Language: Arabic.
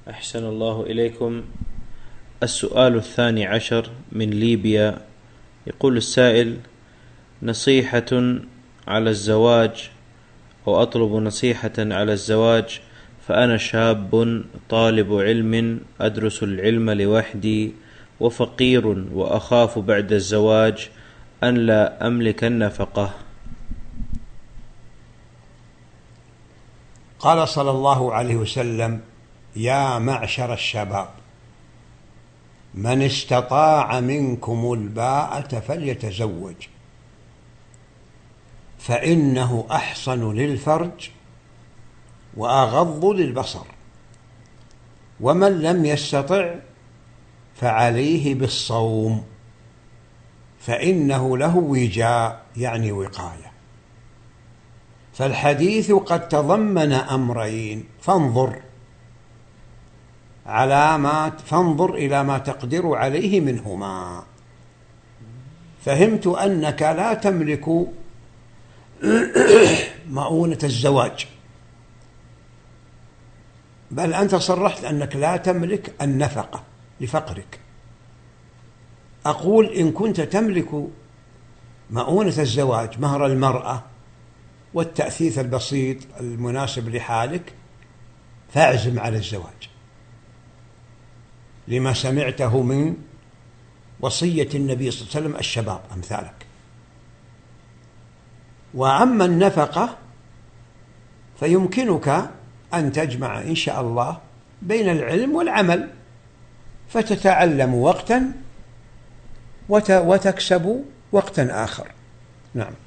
أحسن الله إليكم. السؤال 12 من ليبيا. يقول السائل: نصيحة على الزواج، أو أطلب نصيحة على الزواج، فأنا شاب طالب علم أدرس العلم لوحدي وفقير، وأخاف بعد الزواج أن لا أملك النفقة. قال صلى الله عليه وسلم: يا معشر الشباب، من استطاع منكم الباءة فليتزوج، فإنه أحصن للفرج وأغض للبصر، ومن لم يستطع فعليه بالصوم، فإنه له وجاء، يعني وقاية. فالحديث قد تضمن أمرين، فانظر إلى ما تقدر عليه منهما. فهمت أنك لا تملك مؤونة الزواج، بل أنت صرحت أنك لا تملك النفقة لفقرك. أقول: إن كنت تملك مؤونة الزواج، مهر المرأة والتأثيث البسيط المناسب لحالك، فاعزم على الزواج، لما سمعته من وصية النبي صلى الله عليه وسلم: الشباب أمثالك. وأما النفقة فيمكنك أن تجمع إن شاء الله بين العلم والعمل، فتتعلم وقتا وتكسب وقتا آخر. نعم.